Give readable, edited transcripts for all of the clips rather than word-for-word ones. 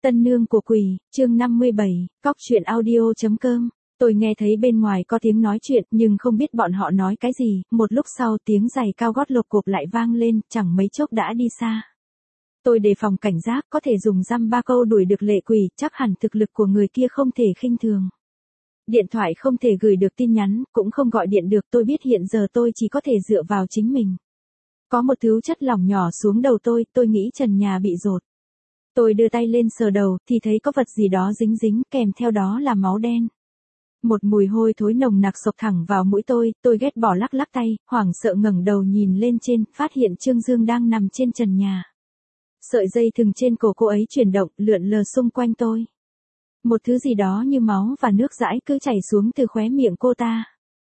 Tân nương của quỷ, chương 57, cóc truyện audio.com. Tôi nghe thấy bên ngoài có tiếng nói chuyện nhưng không biết bọn họ nói cái gì, một lúc sau tiếng giày cao gót lộp cộp lại vang lên, chẳng mấy chốc đã đi xa. Tôi đề phòng cảnh giác, có thể dùng dăm ba câu đuổi được lệ quỷ, chắc hẳn thực lực của người kia không thể khinh thường. Điện thoại không thể gửi được tin nhắn, cũng không gọi điện được, tôi biết hiện giờ tôi chỉ có thể dựa vào chính mình. Có một thứ chất lỏng nhỏ xuống đầu tôi nghĩ trần nhà bị dột. Tôi đưa tay lên sờ đầu, thì thấy có vật gì đó dính dính, kèm theo đó là máu đen. Một mùi hôi thối nồng nặc xộc thẳng vào mũi tôi ghét bỏ lắc lắc tay, hoảng sợ ngẩng đầu nhìn lên trên, phát hiện Trương Dương đang nằm trên trần nhà. Sợi dây thừng trên cổ cô ấy chuyển động, lượn lờ xung quanh tôi. Một thứ gì đó như máu và nước dãi cứ chảy xuống từ khóe miệng cô ta.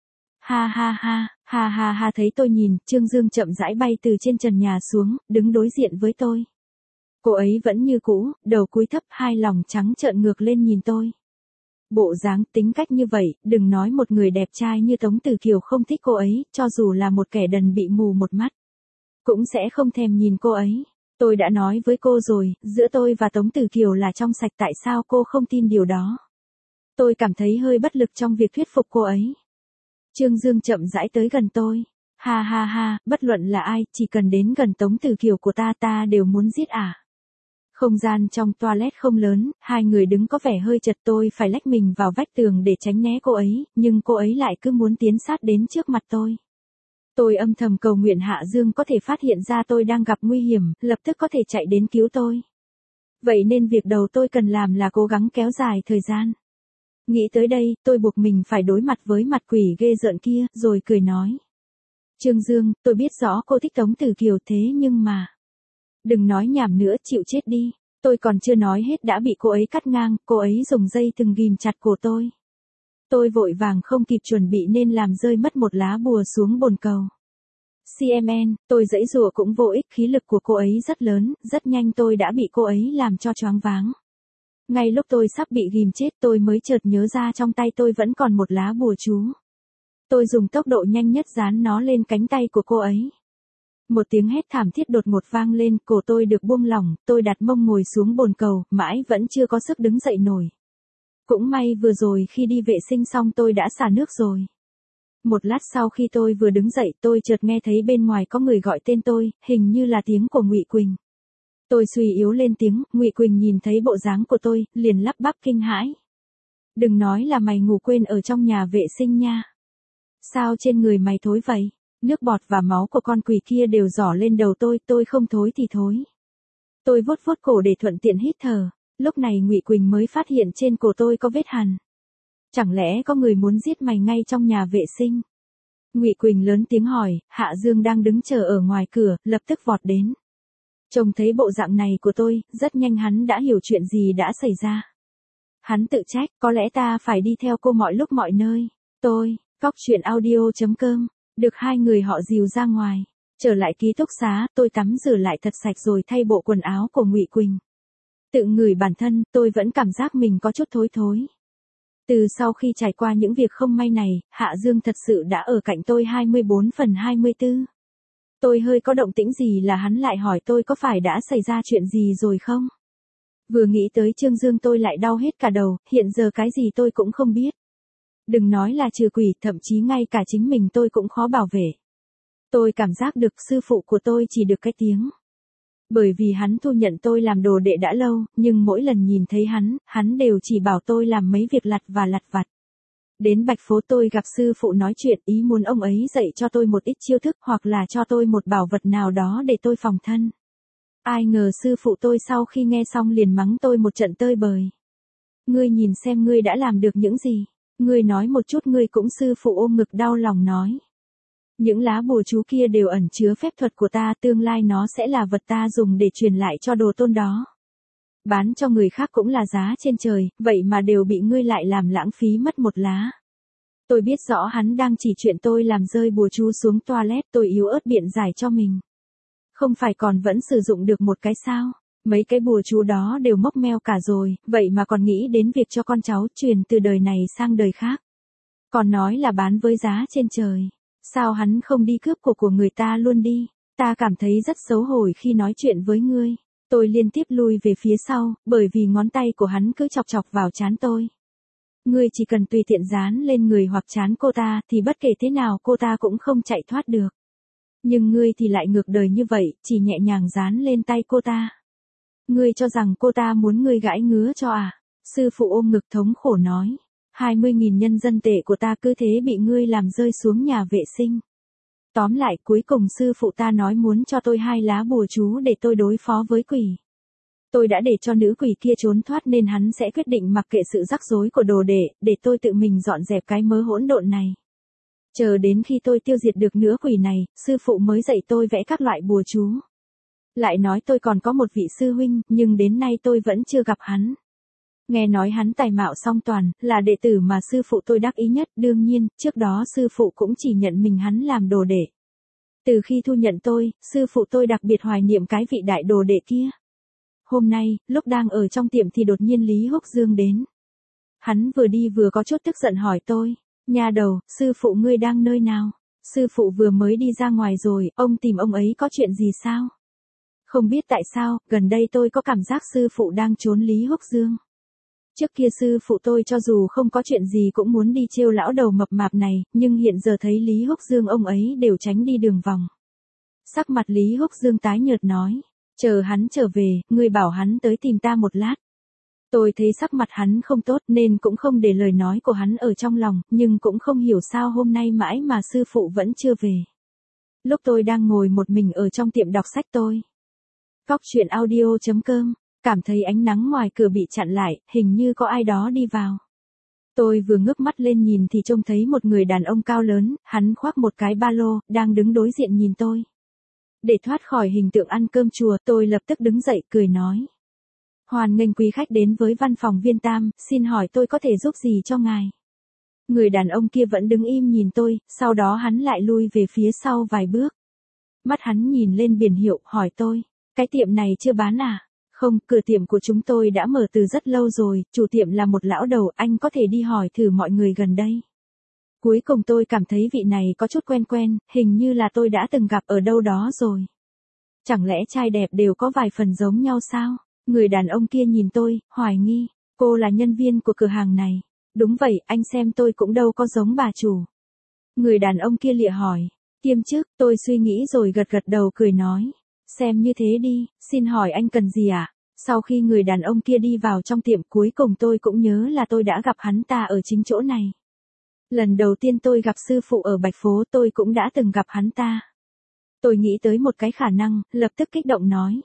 Ha, thấy tôi nhìn, Trương Dương chậm rãi bay từ trên trần nhà xuống, đứng đối diện với tôi. Cô ấy vẫn như cũ, đầu cúi thấp, hai lòng trắng trợn ngược lên nhìn tôi. Bộ dáng tính cách như vậy, đừng nói một người đẹp trai như Tống Tử Kiều không thích cô ấy, cho dù là một kẻ đần bị mù một mắt, cũng sẽ không thèm nhìn cô ấy. Tôi đã nói với cô rồi, giữa tôi và Tống Tử Kiều là trong sạch, tại sao cô không tin điều đó? Tôi cảm thấy hơi bất lực trong việc thuyết phục cô ấy. Trương Dương chậm rãi tới gần tôi. Ha, bất luận là ai, chỉ cần đến gần Tống Tử Kiều của ta đều muốn giết à. Không gian trong toilet không lớn, hai người đứng có vẻ hơi chật, tôi phải lách mình vào vách tường để tránh né cô ấy, nhưng cô ấy lại cứ muốn tiến sát đến trước mặt tôi. Tôi âm thầm cầu nguyện Hạ Dương có thể phát hiện ra tôi đang gặp nguy hiểm, lập tức có thể chạy đến cứu tôi. Vậy nên việc đầu tôi cần làm là cố gắng kéo dài thời gian. Nghĩ tới đây, tôi buộc mình phải đối mặt với mặt quỷ ghê rợn kia, rồi cười nói. Trương Dương, tôi biết rõ cô thích Tống Tử Kiều thế nhưng mà... Đừng nói nhảm nữa, chịu chết đi. Tôi còn chưa nói hết đã bị cô ấy cắt ngang, cô ấy dùng dây thừng ghìm chặt cổ tôi. Tôi vội vàng không kịp chuẩn bị nên làm rơi mất một lá bùa xuống bồn cầu. CMN, tôi giãy giụa cũng vô ích, khí lực của cô ấy rất lớn, rất nhanh tôi đã bị cô ấy làm cho choáng váng. Ngay lúc tôi sắp bị ghim chết tôi mới chợt nhớ ra trong tay tôi vẫn còn một lá bùa chú. Tôi dùng tốc độ nhanh nhất dán nó lên cánh tay của cô ấy. Một tiếng hét thảm thiết đột ngột vang lên, cổ tôi được buông lỏng, tôi đặt mông ngồi xuống bồn cầu, mãi vẫn chưa có sức đứng dậy nổi. Cũng may vừa rồi khi đi vệ sinh xong tôi đã xả nước rồi. Một lát sau khi tôi vừa đứng dậy tôi chợt nghe thấy bên ngoài có người gọi tên tôi, hình như là tiếng của Ngụy Quỳnh. Tôi suy yếu lên tiếng, Ngụy Quỳnh nhìn thấy bộ dáng của tôi, liền lắp bắp kinh hãi. Đừng nói là mày ngủ quên ở trong nhà vệ sinh nha. Sao trên người mày thối vậy? Nước bọt và máu của con quỷ kia đều rỏ lên đầu tôi không thối thì thối. Tôi vuốt cổ để thuận tiện hít thở, lúc này Ngụy Quỳnh mới phát hiện trên cổ tôi có vết hằn. Chẳng lẽ có người muốn giết mày ngay trong nhà vệ sinh? Ngụy Quỳnh lớn tiếng hỏi, Hạ Dương đang đứng chờ ở ngoài cửa, lập tức vọt đến. Trông thấy bộ dạng này của tôi, rất nhanh hắn đã hiểu chuyện gì đã xảy ra. Hắn tự trách, có lẽ ta phải đi theo cô mọi lúc mọi nơi. Tôi, cóc truyện audio.com, được hai người họ dìu ra ngoài. Trở lại ký túc xá, tôi tắm rửa lại thật sạch rồi thay bộ quần áo của Ngụy Quỳnh. Tự ngửi bản thân, tôi vẫn cảm giác mình có chút thối. Từ sau khi trải qua những việc không may này, Hạ Dương thật sự đã ở cạnh tôi 24/24. Tôi hơi có động tĩnh gì là hắn lại hỏi tôi có phải đã xảy ra chuyện gì rồi không? Vừa nghĩ tới Trương Dương tôi lại đau hết cả đầu, hiện giờ cái gì tôi cũng không biết. Đừng nói là trừ quỷ, thậm chí ngay cả chính mình tôi cũng khó bảo vệ. Tôi cảm giác được sư phụ của tôi chỉ được cái tiếng. Bởi vì hắn thu nhận tôi làm đồ đệ đã lâu, nhưng mỗi lần nhìn thấy hắn đều chỉ bảo tôi làm mấy việc lặt vặt. Đến Bạch Phố tôi gặp sư phụ nói chuyện, ý muốn ông ấy dạy cho tôi một ít chiêu thức hoặc là cho tôi một bảo vật nào đó để tôi phòng thân. Ai ngờ sư phụ tôi sau khi nghe xong liền mắng tôi một trận tơi bời. Ngươi nhìn xem ngươi đã làm được những gì, ngươi nói một chút. Ngươi cũng. Sư phụ ôm ngực đau lòng nói. Những lá bùa chú kia đều ẩn chứa phép thuật của ta, tương lai nó sẽ là vật ta dùng để truyền lại cho đồ tôn đó. Bán cho người khác cũng là giá trên trời, vậy mà đều bị ngươi lại làm lãng phí mất một lá. Tôi biết rõ hắn đang chỉ chuyện tôi làm rơi bùa chú xuống toilet, tôi yếu ớt biện giải cho mình. Không phải còn vẫn sử dụng được một cái sao? Mấy cái bùa chú đó đều mốc meo cả rồi, vậy mà còn nghĩ đến việc cho con cháu truyền từ đời này sang đời khác. Còn nói là bán với giá trên trời. Sao hắn không đi cướp của người ta luôn đi? Ta cảm thấy rất xấu hổ khi nói chuyện với ngươi. Tôi liên tiếp lui về phía sau, bởi vì ngón tay của hắn cứ chọc chọc vào trán tôi. Ngươi chỉ cần tùy tiện dán lên người hoặc trán cô ta, thì bất kể thế nào cô ta cũng không chạy thoát được. Nhưng ngươi thì lại ngược đời như vậy, chỉ nhẹ nhàng dán lên tay cô ta. Ngươi cho rằng cô ta muốn ngươi gãi ngứa cho à? Sư phụ ôm ngực thống khổ nói. 20.000 nhân dân tệ của ta cứ thế bị ngươi làm rơi xuống nhà vệ sinh. Tóm lại cuối cùng sư phụ ta nói muốn cho tôi 2 lá bùa chú để tôi đối phó với quỷ. Tôi đã để cho nữ quỷ kia trốn thoát nên hắn sẽ quyết định mặc kệ sự rắc rối của đồ đệ, để tôi tự mình dọn dẹp cái mớ hỗn độn này. Chờ đến khi tôi tiêu diệt được nữ quỷ này, sư phụ mới dạy tôi vẽ các loại bùa chú. Lại nói tôi còn có một vị sư huynh, nhưng đến nay tôi vẫn chưa gặp hắn. Nghe nói hắn tài mạo song toàn, là đệ tử mà sư phụ tôi đắc ý nhất, đương nhiên, trước đó sư phụ cũng chỉ nhận mình hắn làm đồ đệ. Từ khi thu nhận tôi, sư phụ tôi đặc biệt hoài niệm cái vị đại đồ đệ kia. Hôm nay, lúc đang ở trong tiệm thì đột nhiên Lý Húc Dương đến. Hắn vừa đi vừa có chút tức giận hỏi tôi, nha đầu, sư phụ ngươi đang nơi nào? Sư phụ vừa mới đi ra ngoài rồi, ông tìm ông ấy có chuyện gì sao? Không biết tại sao, gần đây tôi có cảm giác sư phụ đang trốn Lý Húc Dương. Trước kia sư phụ tôi cho dù không có chuyện gì cũng muốn đi trêu lão đầu mập mạp này, nhưng hiện giờ thấy Lý Húc Dương ông ấy đều tránh đi đường vòng. Sắc mặt Lý Húc Dương tái nhợt nói, chờ hắn trở về, ngươi bảo hắn tới tìm ta một lát. Tôi thấy sắc mặt hắn không tốt nên cũng không để lời nói của hắn ở trong lòng, nhưng cũng không hiểu sao hôm nay mãi mà sư phụ vẫn chưa về. Lúc tôi đang ngồi một mình ở trong tiệm đọc sách tôi. Cóc truyện audio.com, cảm thấy ánh nắng ngoài cửa bị chặn lại, hình như có ai đó đi vào. Tôi vừa ngước mắt lên nhìn thì trông thấy một người đàn ông cao lớn, hắn khoác một cái ba lô, đang đứng đối diện nhìn tôi. Để thoát khỏi hình tượng ăn cơm chùa, tôi lập tức đứng dậy, cười nói. Hoan nghênh quý khách đến với văn phòng Viên Tam, xin hỏi tôi có thể giúp gì cho ngài? Người đàn ông kia vẫn đứng im nhìn tôi, sau đó hắn lại lui về phía sau vài bước. Mắt hắn nhìn lên biển hiệu, hỏi tôi, cái tiệm này chưa bán à? Không, cửa tiệm của chúng tôi đã mở từ rất lâu rồi, chủ tiệm là một lão đầu, anh có thể đi hỏi thử mọi người gần đây. Cuối cùng tôi cảm thấy vị này có chút quen quen, hình như là tôi đã từng gặp ở đâu đó rồi. Chẳng lẽ trai đẹp đều có vài phần giống nhau sao? Người đàn ông kia nhìn tôi, hoài nghi, cô là nhân viên của cửa hàng này. Đúng vậy, anh xem tôi cũng đâu có giống bà chủ. Người đàn ông kia lịa hỏi, kiêm chức, tôi suy nghĩ rồi gật gật đầu cười nói. Xem như thế đi, xin hỏi anh cần gì ạ? Sau khi người đàn ông kia đi vào trong tiệm cuối cùng tôi cũng nhớ là tôi đã gặp hắn ta ở chính chỗ này. Lần đầu tiên tôi gặp sư phụ ở Bạch Phố tôi cũng đã từng gặp hắn ta. Tôi nghĩ tới một cái khả năng, lập tức kích động nói.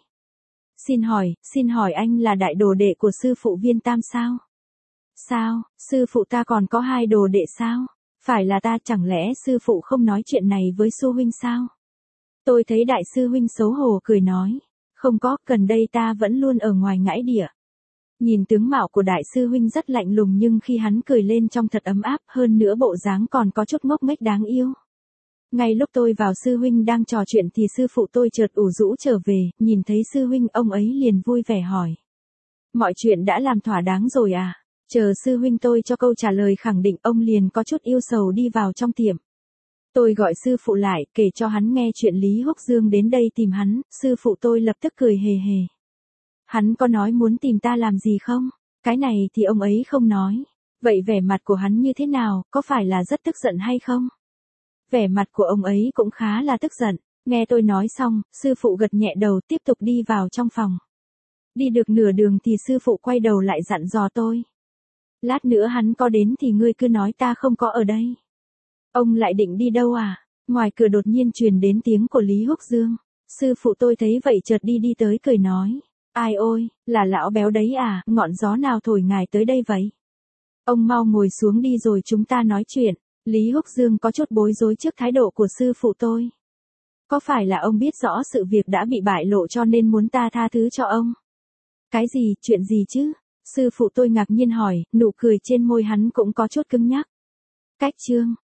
Xin hỏi anh là đại đồ đệ của sư phụ Viên Tam sao? Sao, sư phụ ta còn có 2 đồ đệ sao? Phải là ta, chẳng lẽ sư phụ không nói chuyện này với sư huynh sao? Tôi thấy đại sư huynh xấu hổ cười nói. Không có, gần đây ta vẫn luôn ở ngoài ngãi địa. Nhìn tướng mạo của đại sư huynh rất lạnh lùng nhưng khi hắn cười lên trông thật ấm áp, hơn nữa bộ dáng còn có chút ngốc nghếch đáng yêu. Ngay lúc tôi vào sư huynh đang trò chuyện thì sư phụ tôi chợt ủ rũ trở về, nhìn thấy sư huynh ông ấy liền vui vẻ hỏi. Mọi chuyện đã làm thỏa đáng rồi à? Chờ sư huynh tôi cho câu trả lời khẳng định ông liền có chút yêu sầu đi vào trong tiệm. Tôi gọi sư phụ lại, kể cho hắn nghe chuyện Lý Húc Dương đến đây tìm hắn, sư phụ tôi lập tức cười hề hề. Hắn có nói muốn tìm ta làm gì không? Cái này thì ông ấy không nói. Vậy vẻ mặt của hắn như thế nào, có phải là rất tức giận hay không? Vẻ mặt của ông ấy cũng khá là tức giận. Nghe tôi nói xong, sư phụ gật nhẹ đầu tiếp tục đi vào trong phòng. Đi được nửa đường thì sư phụ quay đầu lại dặn dò tôi. Lát nữa hắn có đến thì ngươi cứ nói ta không có ở đây. Ông lại định đi đâu à? Ngoài cửa đột nhiên truyền đến tiếng của Lý Húc Dương. Sư phụ tôi thấy vậy chợt đi tới cười nói. Ai ôi, là lão béo đấy à, ngọn gió nào thổi ngài tới đây vậy? Ông mau ngồi xuống đi rồi chúng ta nói chuyện. Lý Húc Dương có chút bối rối trước thái độ của sư phụ tôi. Có phải là ông biết rõ sự việc đã bị bại lộ cho nên muốn ta tha thứ cho ông? Cái gì, chuyện gì chứ? Sư phụ tôi ngạc nhiên hỏi, nụ cười trên môi hắn cũng có chút cứng nhắc. Cách chương